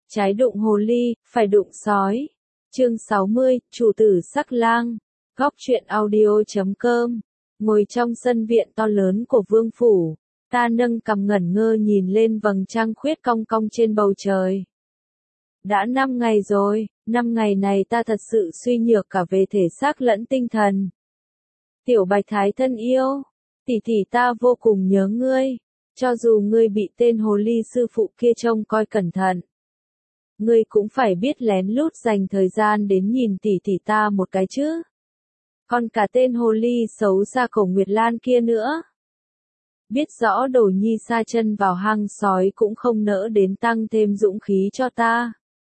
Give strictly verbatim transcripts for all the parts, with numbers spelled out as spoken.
Trái đụng hồ ly, phải đụng sói. Chương sáu mươi, chủ tử sắc lang. Góc truyện audio chấm com. Ngồi trong sân viện to lớn của vương phủ, ta nâng cằm ngẩn ngơ nhìn lên vầng trăng khuyết cong cong trên bầu trời. Đã năm ngày rồi, năm ngày này ta thật sự suy nhược cả về thể xác lẫn tinh thần. Tiểu Bạch Thái thân yêu, tỷ tỷ ta vô cùng nhớ ngươi, cho dù ngươi bị tên hồ ly sư phụ kia trông coi cẩn thận. Ngươi cũng phải biết lén lút dành thời gian đến nhìn tỷ tỷ ta một cái chứ. Còn cả tên hồ ly xấu xa Cổ Nguyệt Lan kia nữa. Biết rõ Đồ Nhi sa chân vào hang sói cũng không nỡ đến tăng thêm dũng khí cho ta.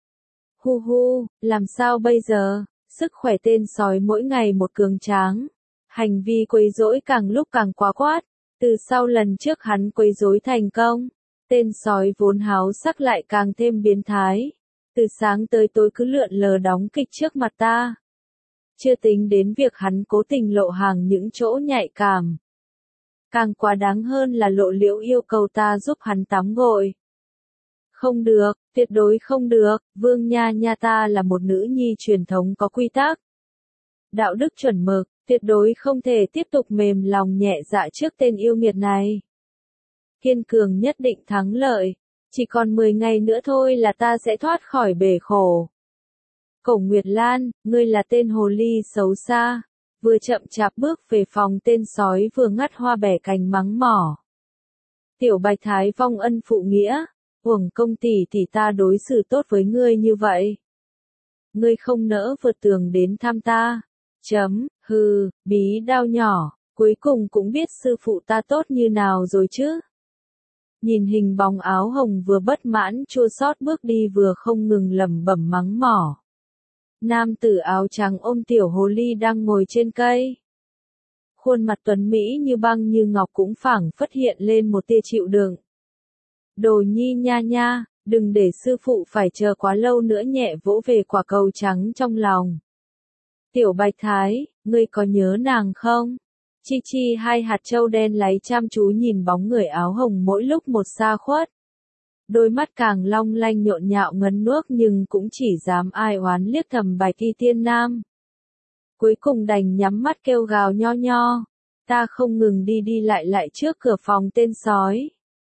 Hu hu, làm sao bây giờ, sức khỏe tên sói mỗi ngày một cường tráng. Hành vi quấy rối càng lúc càng quá quát, từ sau lần trước hắn quấy rối thành công, tên sói vốn háo sắc lại càng thêm biến thái. Từ sáng tới tối cứ lượn lờ đóng kịch trước mặt ta. Chưa tính đến việc hắn cố tình lộ hàng những chỗ nhạy cảm. Càng quá đáng hơn là lộ liễu yêu cầu ta giúp hắn tắm gội. Không được, tuyệt đối không được, Vương Nha Nha ta là một nữ nhi truyền thống có quy tắc. Đạo đức chuẩn mực, tuyệt đối không thể tiếp tục mềm lòng nhẹ dạ trước tên yêu nghiệt này. Kiên cường nhất định thắng lợi, chỉ còn mười ngày nữa thôi là ta sẽ thoát khỏi bể khổ. Cổ Nguyệt Lan, ngươi là tên hồ ly xấu xa, vừa chậm chạp bước về phòng tên sói vừa ngắt hoa bẻ cành mắng mỏ. Tiểu Bạch Thái vong ân phụ nghĩa, uổng công tỷ tỷ ta đối xử tốt với ngươi như vậy. Ngươi không nỡ vượt tường đến thăm ta. Chấm, hừ, bí đao nhỏ, cuối cùng cũng biết sư phụ ta tốt như nào rồi chứ. Nhìn hình bóng áo hồng vừa bất mãn chua xót bước đi vừa không ngừng lẩm bẩm mắng mỏ. Nam tử áo trắng ôm tiểu hồ ly đang ngồi trên cây. Khuôn mặt tuấn mỹ như băng như ngọc cũng phảng phất hiện lên một tia chịu đựng. Đồ Nhi nha nha, đừng để sư phụ phải chờ quá lâu nữa nhẹ vỗ về quả cầu trắng trong lòng. Tiểu Bạch Thái, ngươi có nhớ nàng không? Chi Chi hai hạt châu đen láy chăm chú nhìn bóng người áo hồng mỗi lúc một xa khuất. Đôi mắt càng long lanh nhộn nhạo ngấn nước nhưng cũng chỉ dám ai oán liếc thầm Bạch Y Tiên Nam. Cuối cùng đành nhắm mắt kêu gào nho nho. Ta không ngừng đi đi lại lại trước cửa phòng tên sói.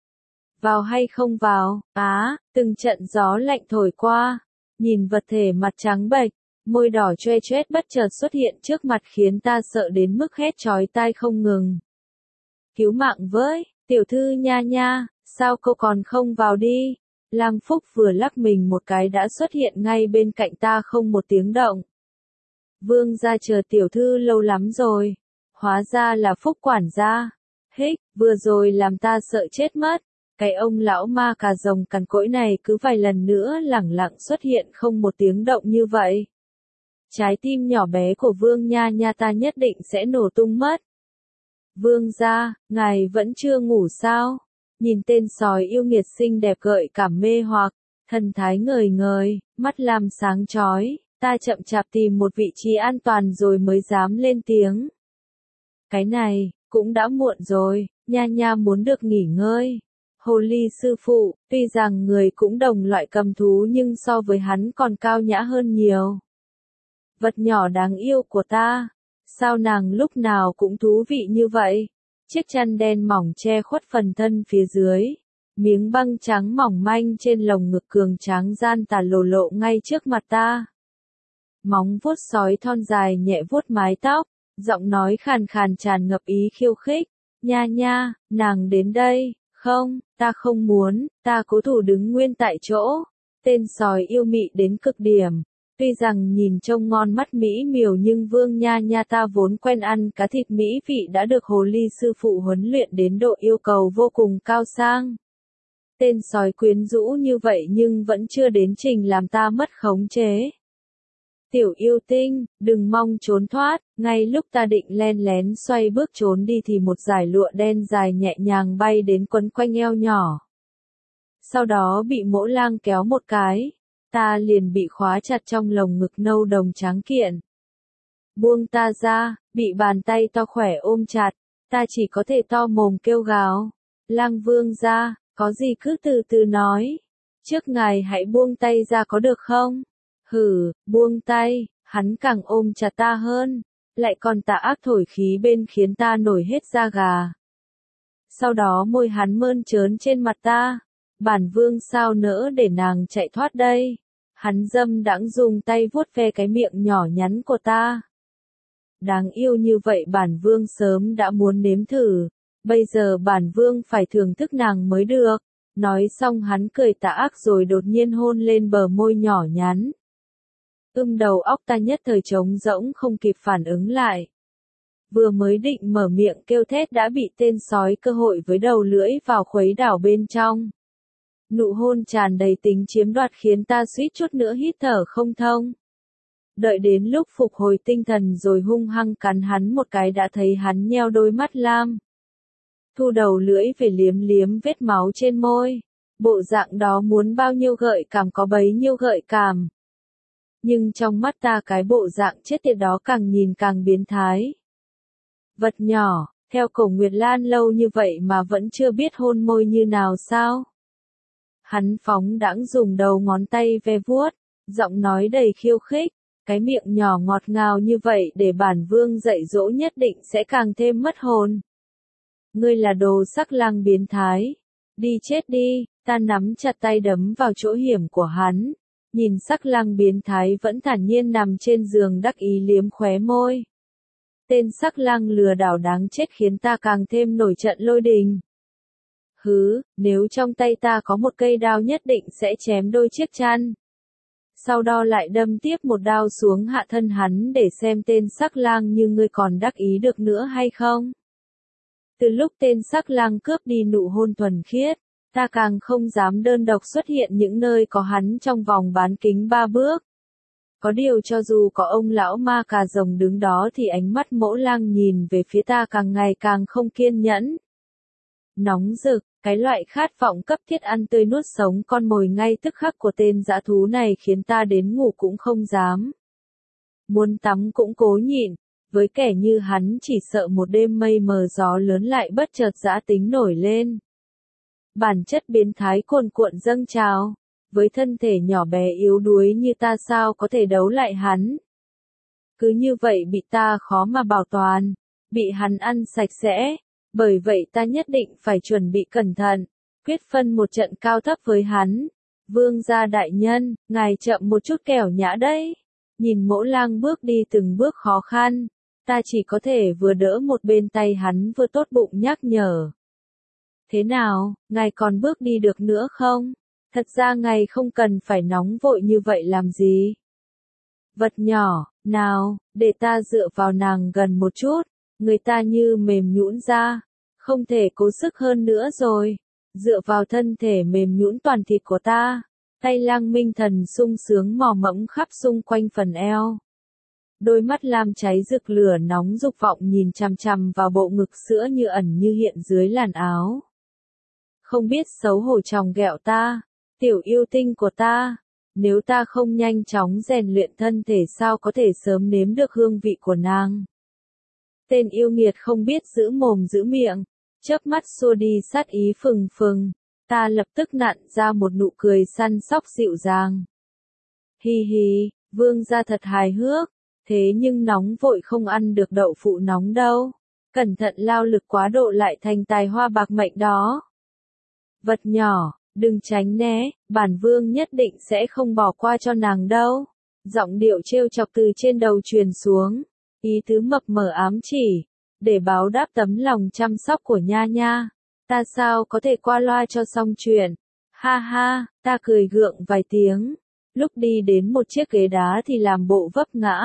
Vào hay không vào, á, từng trận gió lạnh thổi qua. Nhìn vật thể mặt trắng bệch, môi đỏ choe choét bất chợt xuất hiện trước mặt khiến ta sợ đến mức hét chói tai không ngừng. Cứu mạng với, tiểu thư nha nha, sao cô còn không vào đi? Lang Phúc vừa lắc mình một cái đã xuất hiện ngay bên cạnh ta không một tiếng động. Vương gia chờ tiểu thư lâu lắm rồi. Hóa ra là Phúc quản gia. Hích, vừa rồi làm ta sợ chết mất. Cái ông lão ma cà rồng cằn cỗi này cứ vài lần nữa lẳng lặng xuất hiện không một tiếng động như vậy. Trái tim nhỏ bé của Vương Nha Nha ta nhất định sẽ nổ tung mất. Vương gia, ngài vẫn chưa ngủ sao? Nhìn tên sói yêu nghiệt xinh đẹp gợi cảm mê hoặc, thần thái ngời ngời, mắt làm sáng chói, ta chậm chạp tìm một vị trí an toàn rồi mới dám lên tiếng. Cái này, cũng đã muộn rồi, Nha Nha muốn được nghỉ ngơi. Hồ ly sư phụ, tuy rằng người cũng đồng loại cầm thú nhưng so với hắn còn cao nhã hơn nhiều. Vật nhỏ đáng yêu của ta, sao nàng lúc nào cũng thú vị như vậy? Chiếc chăn đen mỏng che khuất phần thân phía dưới, miếng băng trắng mỏng manh trên lồng ngực cường tráng gian tà lộ lộ ngay trước mặt ta. Móng vuốt sói thon dài nhẹ vuốt mái tóc, giọng nói khàn khàn tràn ngập ý khiêu khích. Nha nha, nàng đến đây, không, ta không muốn, ta cố thủ đứng nguyên tại chỗ. Tên sói yêu mị đến cực điểm. Tuy rằng nhìn trông ngon mắt mỹ miều nhưng Vương Nha Nha ta vốn quen ăn cá thịt mỹ vị đã được hồ ly sư phụ huấn luyện đến độ yêu cầu vô cùng cao sang. Tên sói quyến rũ như vậy nhưng vẫn chưa đến trình làm ta mất khống chế. Tiểu yêu tinh, đừng mong trốn thoát, ngay lúc ta định len lén xoay bước trốn đi thì một dải lụa đen dài nhẹ nhàng bay đến quấn quanh eo nhỏ. Sau đó bị Mỗ Lang kéo một cái. Ta liền bị khóa chặt trong lồng ngực nâu đồng trắng kiện. Buông ta ra, bị bàn tay to khỏe ôm chặt, ta chỉ có thể to mồm kêu gào. Lang Vương gia, có gì cứ từ từ nói. Trước ngài hãy buông tay ra có được không? Hừ, buông tay, hắn càng ôm chặt ta hơn, lại còn tà ác thổi khí bên khiến ta nổi hết da gà. Sau đó môi hắn mơn trớn trên mặt ta, bản vương sao nỡ để nàng chạy thoát đây. Hắn dâm đãng dùng tay vuốt ve cái miệng nhỏ nhắn của ta. Đáng yêu như vậy bản vương sớm đã muốn nếm thử, bây giờ bản vương phải thưởng thức nàng mới được. Nói xong hắn cười tà ác rồi đột nhiên hôn lên bờ môi nhỏ nhắn. Ưm đầu óc ta nhất thời trống rỗng không kịp phản ứng lại. Vừa mới định mở miệng kêu thét đã bị tên sói cơ hội với đầu lưỡi vào khuấy đảo bên trong. Nụ hôn tràn đầy tính chiếm đoạt khiến ta suýt chút nữa hít thở không thông. Đợi đến lúc phục hồi tinh thần rồi hung hăng cắn hắn một cái đã thấy hắn nheo đôi mắt lam. Thu đầu lưỡi về liếm liếm vết máu trên môi. Bộ dạng đó muốn bao nhiêu gợi cảm có bấy nhiêu gợi cảm. Nhưng trong mắt ta cái bộ dạng chết tiệt đó càng nhìn càng biến thái. Vật nhỏ, theo Cổ Nguyệt Lan lâu như vậy mà vẫn chưa biết hôn môi như nào sao? Hắn phóng đãng dùng đầu ngón tay ve vuốt, giọng nói đầy khiêu khích, cái miệng nhỏ ngọt ngào như vậy để bản vương dạy dỗ nhất định sẽ càng thêm mất hồn. Ngươi là đồ sắc lang biến thái, đi chết đi, ta nắm chặt tay đấm vào chỗ hiểm của hắn, nhìn sắc lang biến thái vẫn thản nhiên nằm trên giường đắc ý liếm khóe môi. Tên sắc lang lừa đảo đáng chết khiến ta càng thêm nổi trận lôi đình. Hứ, nếu trong tay ta có một cây đao nhất định sẽ chém đôi chiếc chăn. Sau đó lại đâm tiếp một đao xuống hạ thân hắn để xem tên sắc lang như ngươi còn đắc ý được nữa hay không. Từ lúc tên sắc lang cướp đi nụ hôn thuần khiết, ta càng không dám đơn độc xuất hiện những nơi có hắn trong vòng bán kính ba bước. Có điều cho dù có ông lão ma cà rồng đứng đó thì ánh mắt mỗ lang nhìn về phía ta càng ngày càng không kiên nhẫn. Nóng rực, cái loại khát vọng cấp thiết ăn tươi nuốt sống con mồi ngay tức khắc của tên dã thú này khiến ta đến ngủ cũng không dám. Muốn tắm cũng cố nhịn, với kẻ như hắn chỉ sợ một đêm mây mờ gió lớn lại bất chợt dã tính nổi lên. Bản chất biến thái cuồn cuộn dâng trào, với thân thể nhỏ bé yếu đuối như ta sao có thể đấu lại hắn. Cứ như vậy bị ta khó mà bảo toàn, bị hắn ăn sạch sẽ. Bởi vậy ta nhất định phải chuẩn bị cẩn thận, quyết phân một trận cao thấp với hắn. Vương gia đại nhân, ngài chậm một chút kẻo nhã đấy. Nhìn mỗ lang bước đi từng bước khó khăn, ta chỉ có thể vừa đỡ một bên tay hắn vừa tốt bụng nhắc nhở. Thế nào, ngài còn bước đi được nữa không? Thật ra ngài không cần phải nóng vội như vậy làm gì. Vật nhỏ, nào, để ta dựa vào nàng gần một chút. Người ta như mềm nhũn ra, không thể cố sức hơn nữa rồi. Dựa vào thân thể mềm nhũn toàn thịt của ta, tay lang minh thần sung sướng mò mẫm khắp xung quanh phần eo. Đôi mắt lam cháy rực lửa nóng dục vọng nhìn chằm chằm vào bộ ngực sữa như ẩn như hiện dưới làn áo. Không biết xấu hổ chòng ghẹo ta, tiểu yêu tinh của ta, nếu ta không nhanh chóng rèn luyện thân thể sao có thể sớm nếm được hương vị của nàng. Tên yêu nghiệt không biết giữ mồm giữ miệng, chớp mắt xua đi sát ý phừng phừng, ta lập tức nặn ra một nụ cười săn sóc dịu dàng. Hi hi, vương gia thật hài hước, thế nhưng nóng vội không ăn được đậu phụ nóng đâu, cẩn thận lao lực quá độ lại thành tài hoa bạc mệnh đó. Vật nhỏ, đừng tránh né, bản vương nhất định sẽ không bỏ qua cho nàng đâu. Giọng điệu trêu chọc từ trên đầu truyền xuống. Ý tứ mập mờ ám chỉ, để báo đáp tấm lòng chăm sóc của nha nha, ta sao có thể qua loa cho xong chuyện. Ha ha, ta cười gượng vài tiếng, lúc đi đến một chiếc ghế đá thì làm bộ vấp ngã.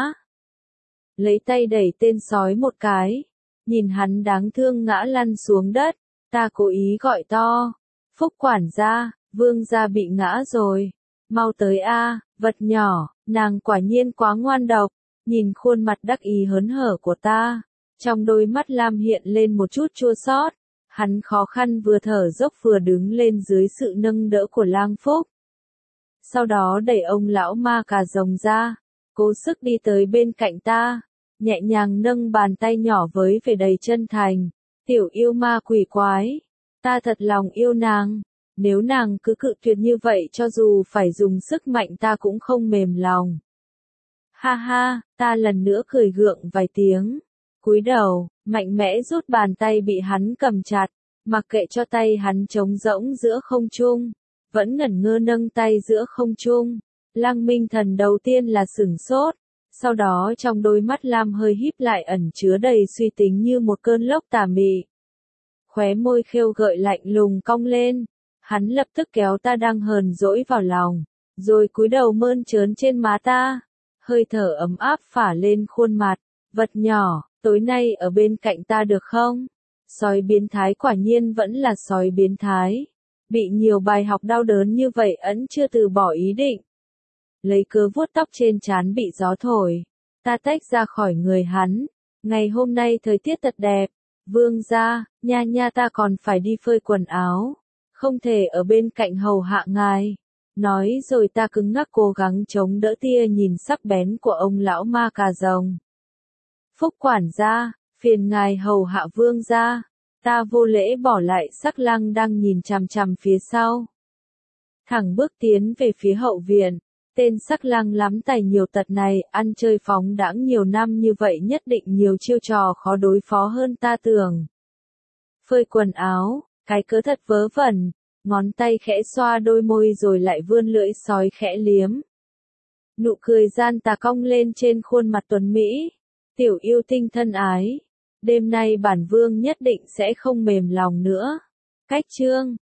Lấy tay đẩy tên sói một cái, nhìn hắn đáng thương ngã lăn xuống đất, ta cố ý gọi to, Phúc quản gia, vương gia bị ngã rồi, mau tới a, vật nhỏ, nàng quả nhiên quá ngoan độc. Nhìn khuôn mặt đắc ý hớn hở của ta, trong đôi mắt lam hiện lên một chút chua xót. Hắn khó khăn vừa thở dốc vừa đứng lên dưới sự nâng đỡ của lang Phúc. Sau đó đẩy ông lão ma cà rồng ra, cố sức đi tới bên cạnh ta, nhẹ nhàng nâng bàn tay nhỏ với vẻ đầy chân thành. Tiểu yêu ma quỷ quái, ta thật lòng yêu nàng, Nếu nàng cứ cự tuyệt như vậy cho dù phải dùng sức mạnh ta cũng không mềm lòng. Ha ha, ta lần nữa cười gượng vài tiếng. Cúi đầu, mạnh mẽ rút bàn tay bị hắn cầm chặt, mặc kệ cho tay hắn trống rỗng giữa không trung. Vẫn ngẩn ngơ nâng tay giữa không trung. Lăng Minh Thần đầu tiên là sửng sốt, sau đó trong đôi mắt lam hơi híp lại ẩn chứa đầy suy tính như một cơn lốc tà mị. Khóe môi khêu gợi lạnh lùng cong lên, hắn lập tức kéo ta đang hờn dỗi vào lòng, rồi cúi đầu mơn trớn trên má ta, hơi thở ấm áp phả lên khuôn mặt, vật nhỏ, tối nay ở bên cạnh ta được không? Sói biến thái quả nhiên vẫn là sói biến thái, bị nhiều bài học đau đớn như vậy ẩn chưa từ bỏ ý định. Lấy cớ vuốt tóc trên trán bị gió thổi, ta tách ra khỏi người hắn. Ngày hôm nay thời tiết thật đẹp, vương gia, nha nha ta còn phải đi phơi quần áo, không thể ở bên cạnh hầu hạ ngài. Nói rồi ta cứng ngắc cố gắng chống đỡ tia nhìn sắc bén của ông lão ma cà rồng. Phúc quản gia, phiền ngài hầu hạ vương gia. Ta vô lễ bỏ lại Sắc Lăng đang nhìn chằm chằm phía sau. Thẳng bước tiến về phía hậu viện. Tên Sắc Lăng lắm tài nhiều tật này, ăn chơi phóng đãng nhiều năm như vậy nhất định nhiều chiêu trò khó đối phó hơn ta tưởng. Phơi quần áo, cái cớ thật vớ vẩn, ngón tay khẽ xoa đôi môi rồi lại vươn lưỡi sói khẽ liếm. Nụ cười gian tà cong lên trên khuôn mặt tuấn Mỹ. Tiểu yêu tinh thân ái, đêm nay bản vương nhất định sẽ không mềm lòng nữa. Cách chương